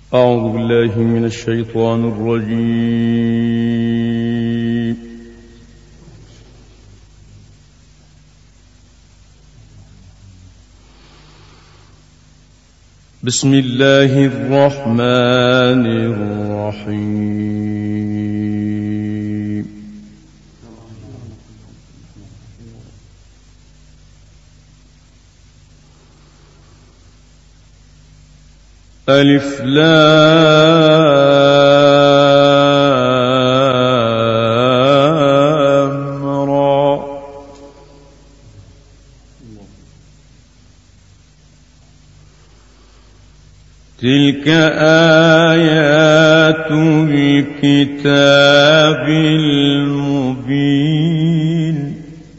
أعوذ بالله من الشيطان الرجيم. بسم الله الرحمن الرحيم. ألف لام را. تلك آيات الكتاب المبين.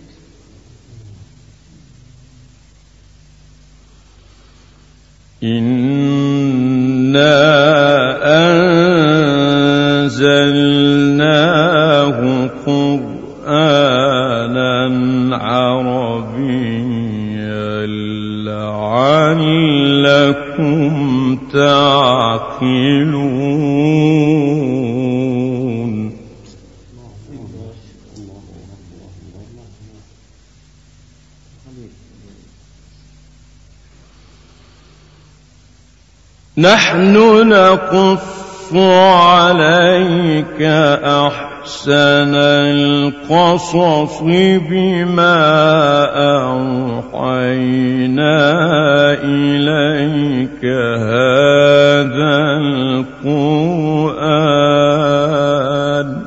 إنا أنزلناه قرآنا عربيا لعلكم تعقلون. نحن نقص عليك أحسن القصص بما أوحينا إليك هذا القرآن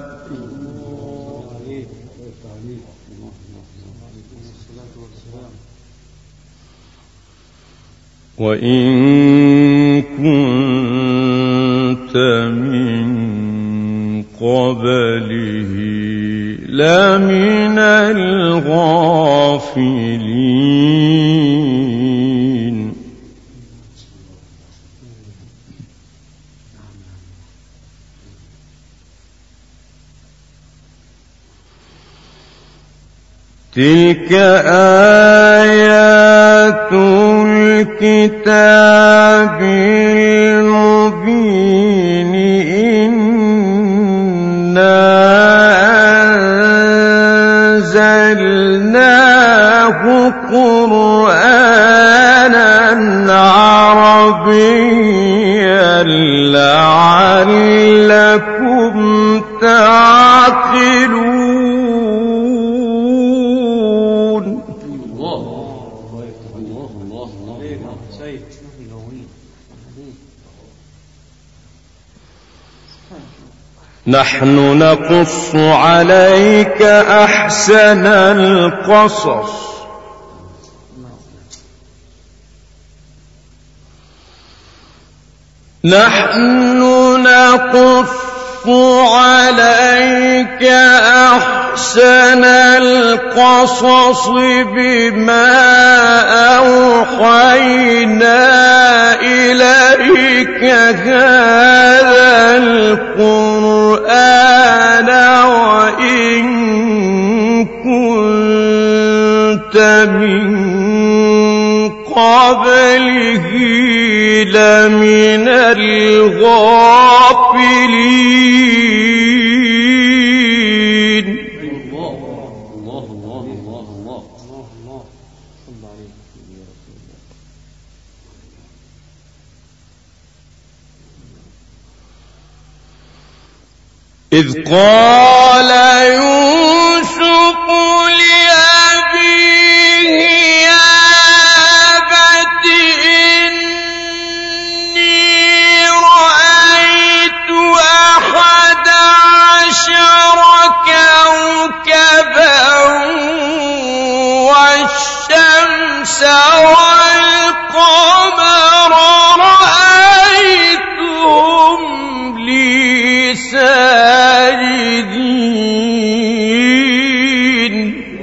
وإن كنت من قبله لمن الغافلين. تلك آيات الكتاب المبين. إنا أنزلناه قرآنا عربيا لعلكم تعقلون. نحن نقص عليك أحسن القصص نحن نقص عليك أحسن القصص بما أوحينا إليك هذا القرآن وإن كنت من قبله لمن الغافلين. إذ قال يوسف لأبيه يا أبت إني رأيت 11 كوكبا والشمس والقمر رأيتهم لي ساجدين.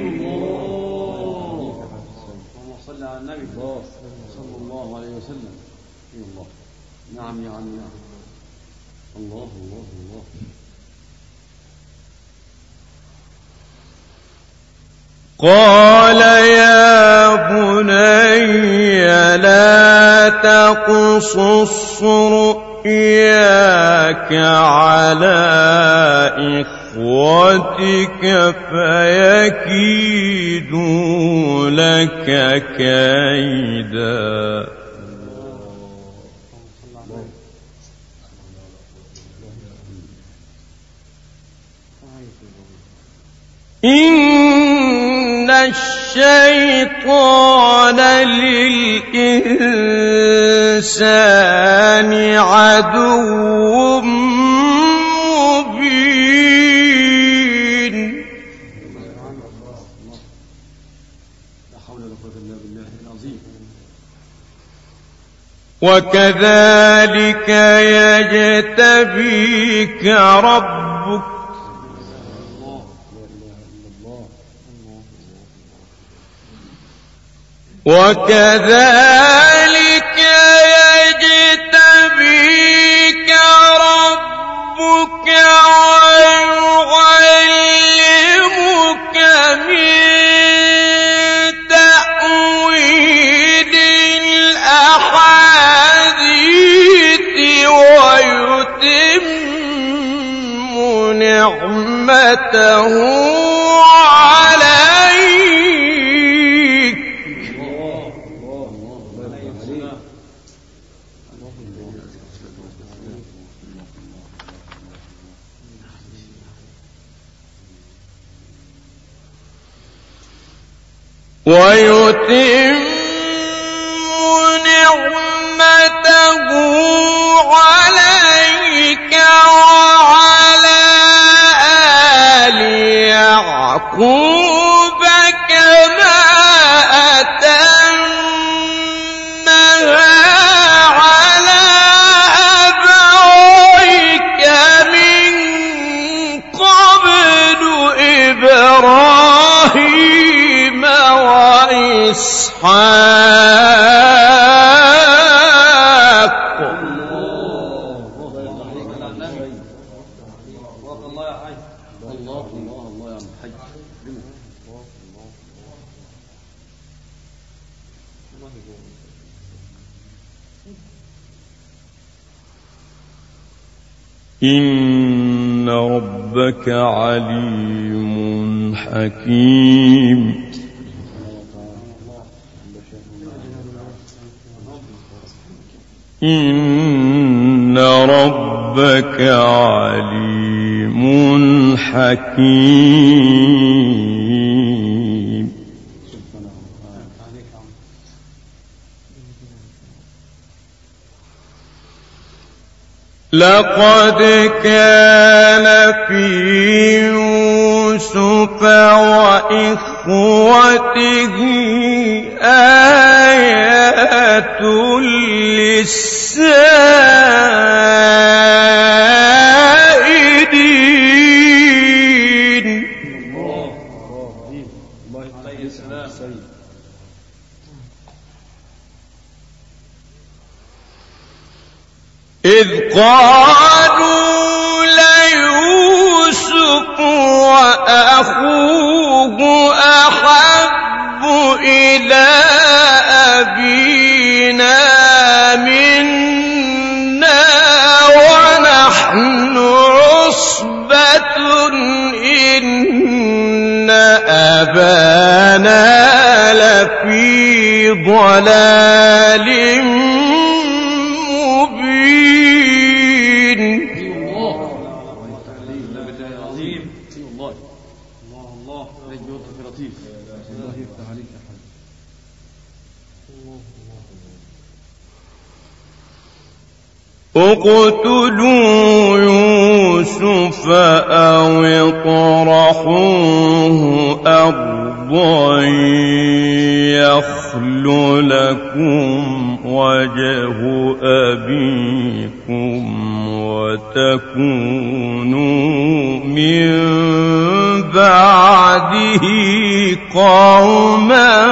اللهم صل على النبي صلى الله عليه وسلم. نعم يا عم. الله الله الله. قال يا بني لا تقصص رؤياك على إخوتك فيكيدوا لك كيدا. إن الشيطان للإنسان عدو مبين. لا حول ولا قوة إلا بالله العظيم. وكذلك يجتبيك ربك وكذلك يجتبيك ربك ويعلمك من تأويل الأحاديث ويتم نعمته عليك. ويتم نعمته عليك وعلى آل يعقوب كما أتمها على أبويك من قبل إبراهيم وإسحاق. الله يا حي. الله الله الله يا حي. إن ربك عليم حكيم. إن ربك عليم حكيم. لقد كان في يوسف وإخوته آيات للسائلين. إذ قالوا ليوسف وأخوه أحب إلى أبينا منا ونحن عصبة إن أبانا لفي ضلال اقتلوا يوسف أو اطرحوه أرضا يخل لكم وجه أبيكم وتكونوا من بعده قوما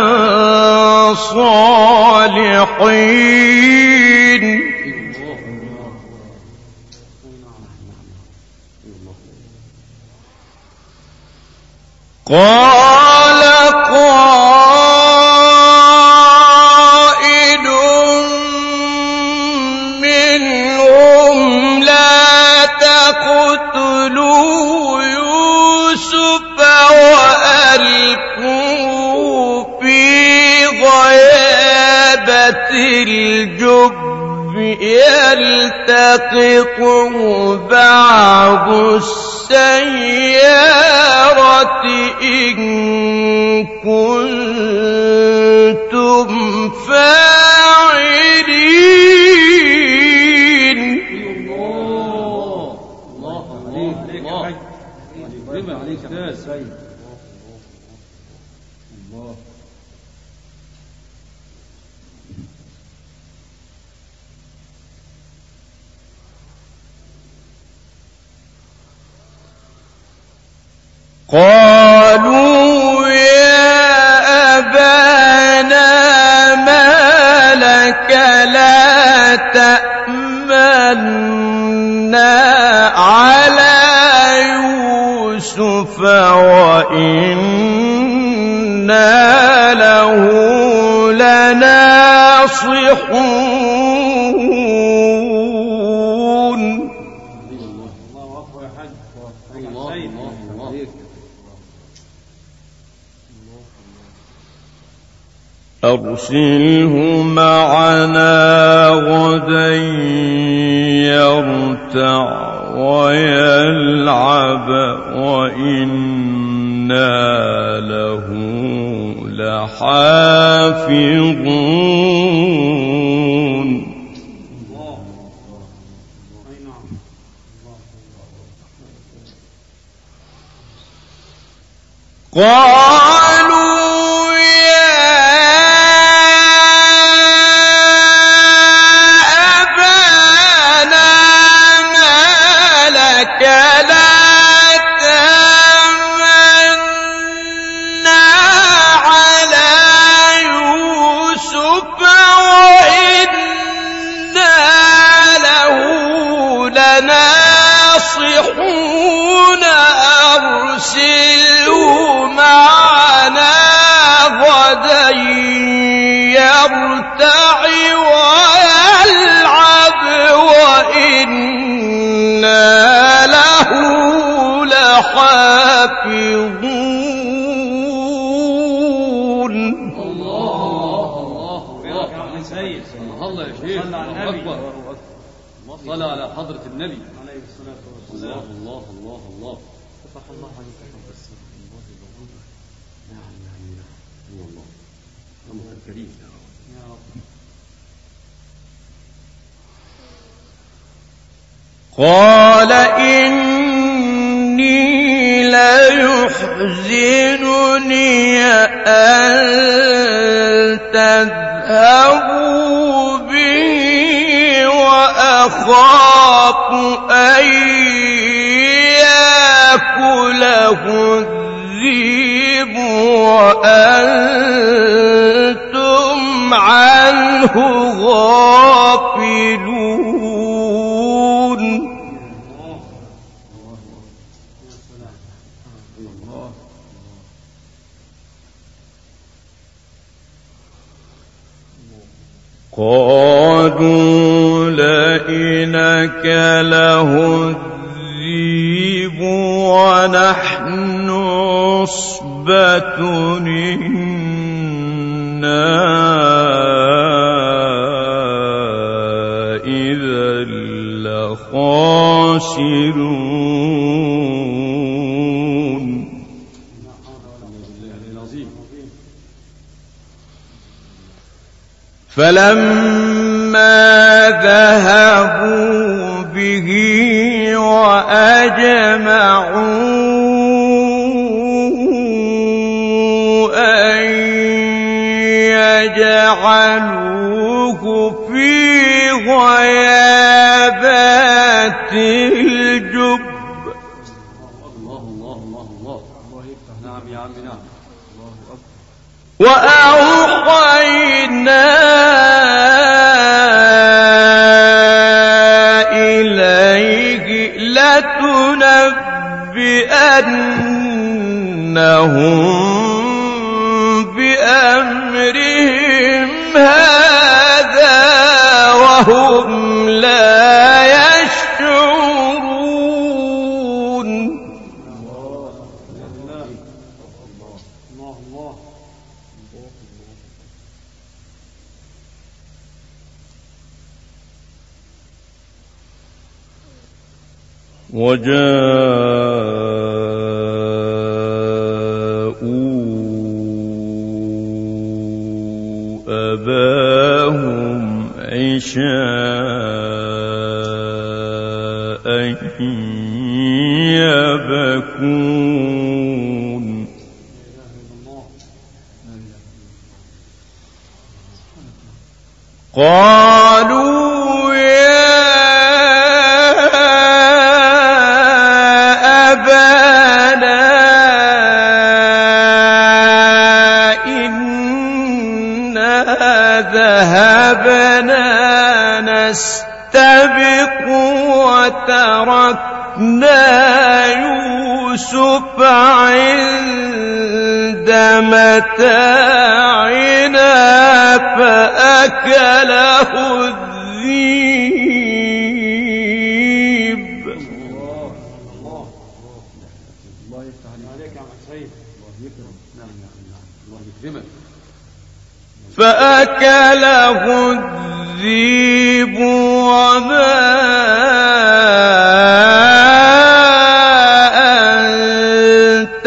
صالحين. قال قائل منهم الجب يلتقطه بعض السيارة إن كنتم فاعلين. الله عليك يا سيد. الله. قالوا يا أبانا ما لك لا تأمنا على يوسف وإنا له لناصحون. الله أكبر يا حاج. الله عليك. أرسله معنا غدا يرتع ويلعب وإنا له لحافظون. قالوا أرسله معنا غدا يرتع ويلعب وإنا له لحافظون. الله يا سيد. الله يا شيخ. الله أكبر. صلى على حضرة النبي عليه الصلاة والسلام. الله الله الله. فتح الله عليك يا رب. نعم الله أمر الكريم يا رب. قال إني ليحزنني أن تذهبوا بي وأخاف أن يأكله الذئب وأنتم عنه غافلون. قالوا لئن أكله الذئب ونحن عصبة إنا إذا لخاسرون. فلما ذهبوا به وأجمعوا أن يجعلوه في غيابات الجب. الله نعم يا عم نعم. وأوحينا إليه لتنبئنهم بأمرهم هذا وهم لا يشعرون. وجاءوا أباهم عشاء يبكون قالوا يا أبانا إنا ذهبنا نستبق وتركنا يوسف عند متاعنا فأكله الذئب. الله يفتح عليك يا عم سيد. الله يكرمك. فأكله الذئب وما أنت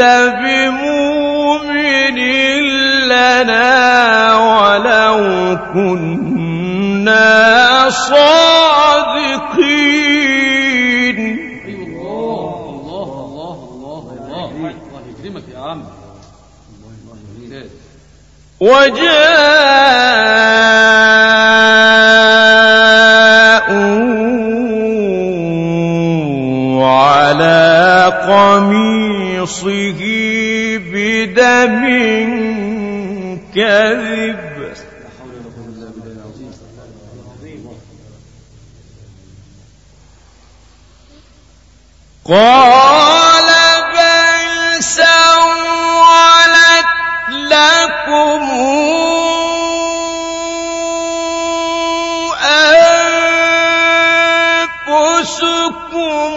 بمؤمن لنا ولو كنا صادقين. الله يكرمك يا عم. وجاءوا على قميصه بدم كذب قال بل سولت لكم أنفسكم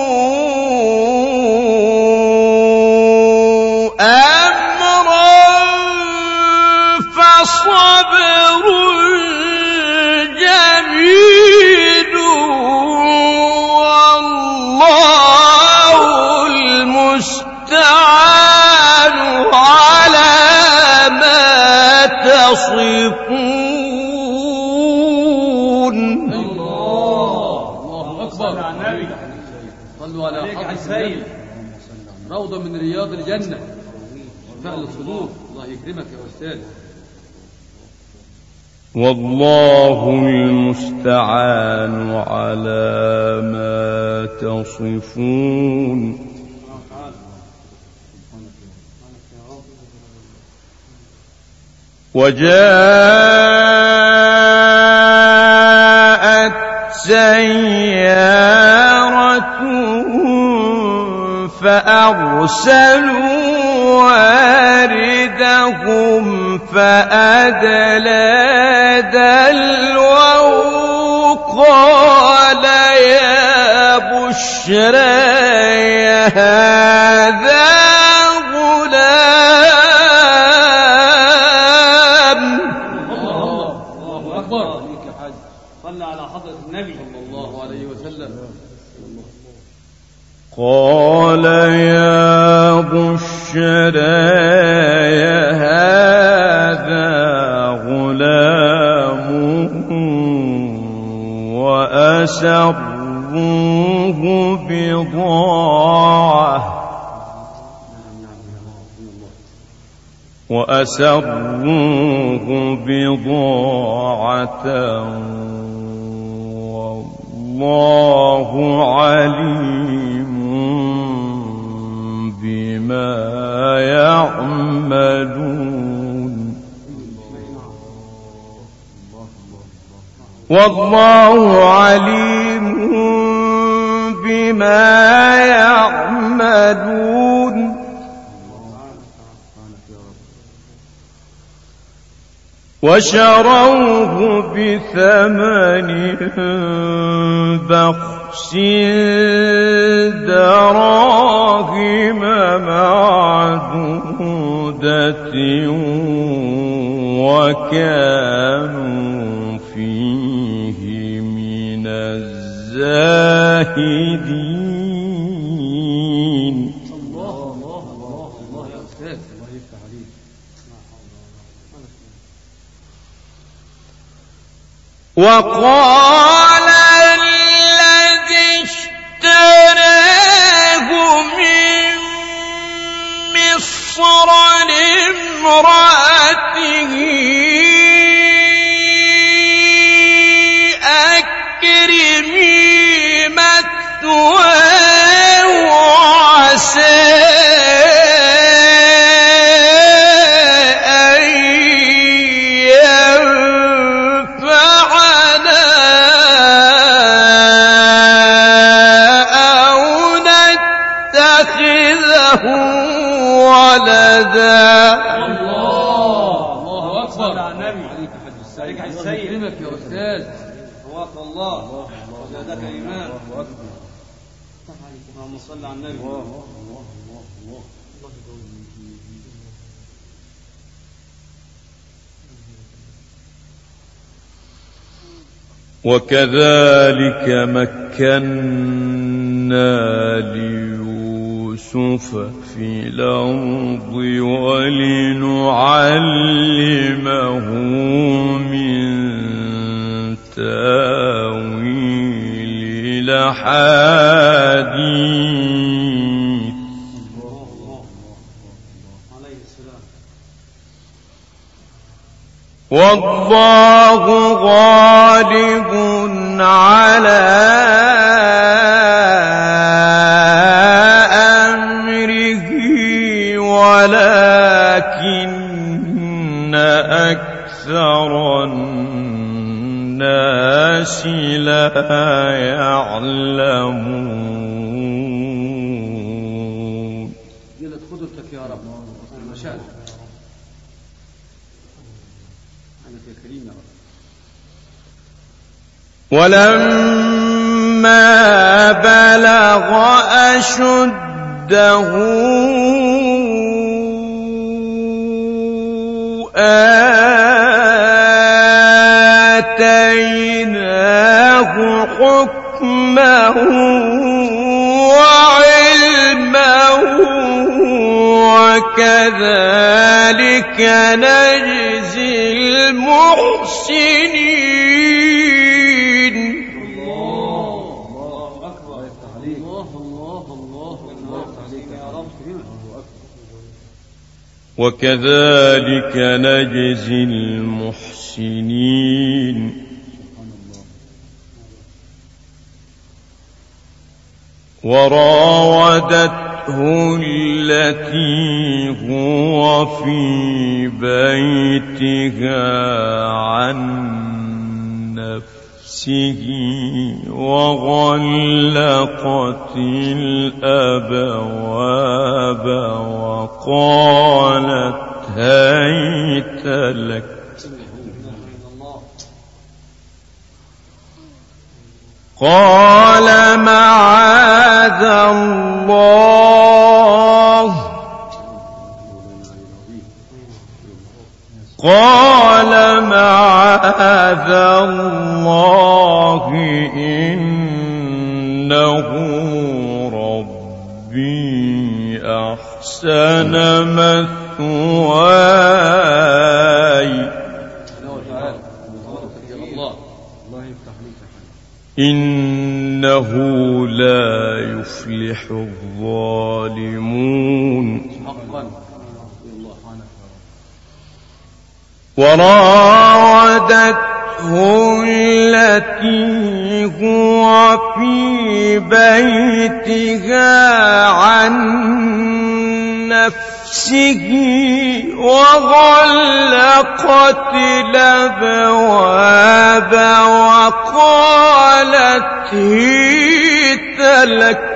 أمرا فصبر جميل والله المستعان على ما تصفون. الله أكبر. صلوا على حضرة النبي. روضة من رياض الجنة. فعل الصدور. الله يكرمك يا أستاذ. والله المستعان على ما تصفون. وجاءت سيارة فأرسلوا واردهم فأدلى دلوه قال يا بشرى هذا غلام. الله أكبر. صلى على حضرة النبي صلى الله عليه وسلم. قال يا بشرى هذا غلام وأسروه بضاعة والله عليم بما يعملون. والله عليم بما يعملون. وشروه بثمن بخس دراهم معدودة وكانوا فيه من الزاهدين. وقال الذي اشتراه من مصر لامرأته أكرمي مثواه عسى أن ينفعنا أو نتخذه ولدا. الله أكبر. عليك السيد يا أستاذ. الله وزادك إيمان. اللهم صل على النبي. وكذلك مكنا ليوسف في الأرض ولنعلمه من تاويل الأحاديث. والله غالب على أمره ولكن أكثر الناس لا يعلمون. جلت خذلتك يا رب المشاهد. ولما بلغ أشده آتيناه حكما وعلما وكذلك نجزي المحسنين. الله أكبر. الله يا رب. وكذلك نجزي المحسنين. وراودته التي هو في بيتها عن نفسه وغلقت الأبواب وقالت هيت لك. قال معاذ الله إنه ربي أحسن مثواي إنه لا يفلح الظالمون. وراودته التي هو في بيتها عن نفسه وغلقت الأبواب وقالت هيت لك.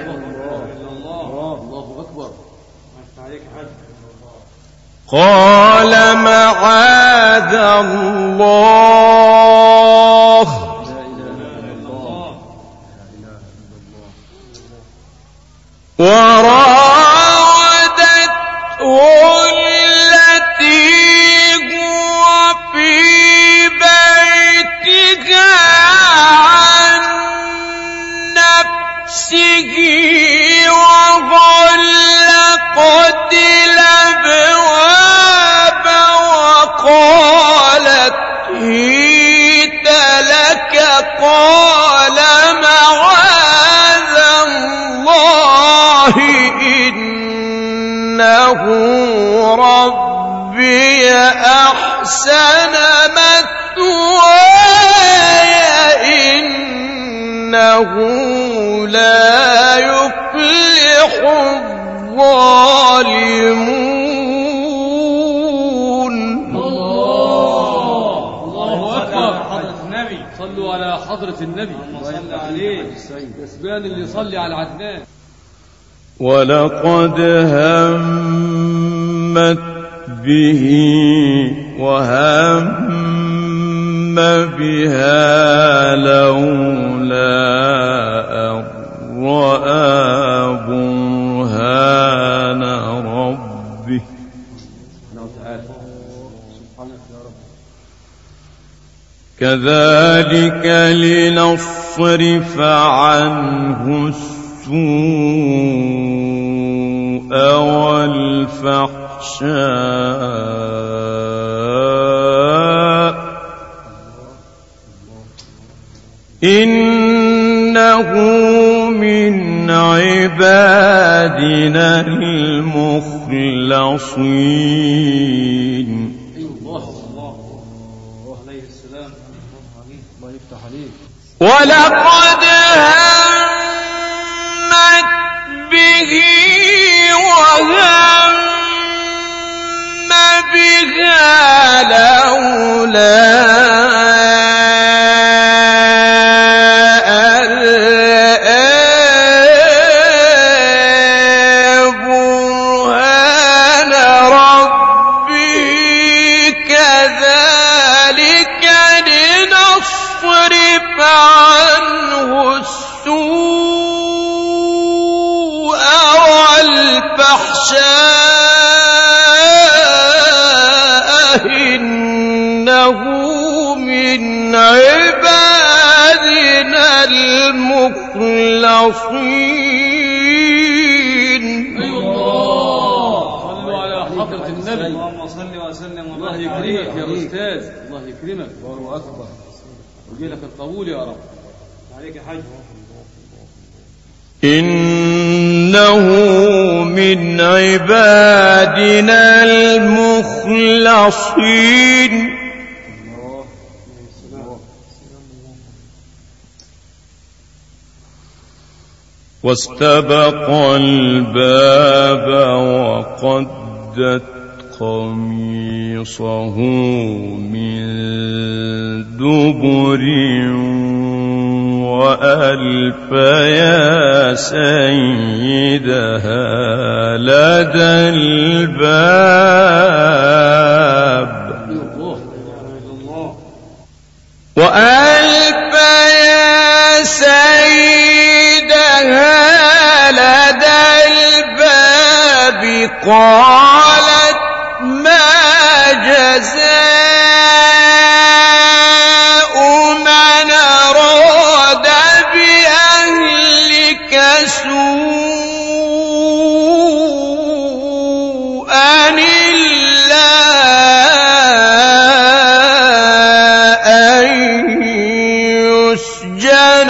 قال معاذ الله وراودته التي هو في بيتها عن نفسه وغلقت الأبواب وقالت هيت قال معاذ الله إنه ربي أحسن مثواي إنه لا يفلح الظالمون. الله أكبر. صلوا على حضرة النبي صلى عليه كسبان اللي يصلي على العدنان. ولقد همت به وهم بها لولا أن رأى برهان ربه كذلك لنصرف عنه السوء والفحشاء إنه من عبادنا المخلصين. ولقد همت به وهم بها لولا عنه السوء والفحشاء إنه من عبادنا المخلصين. صلوا على حضرة النبي. اللهم صل وسلم وبارك. الله يكرمك يا أستاذ، الله يكرمك. الله أكبر. وجيلك الطول يا رب. عليك يا حاج. إنه من عبادنا المخلصين. واستبق الباب وقدت قميصه من دبر وألف يا سيدها لدى الباب وألف يا سيدها لدى الباب قالت ما جزاء من أراد بأهلك سوءا إلا أن يسجن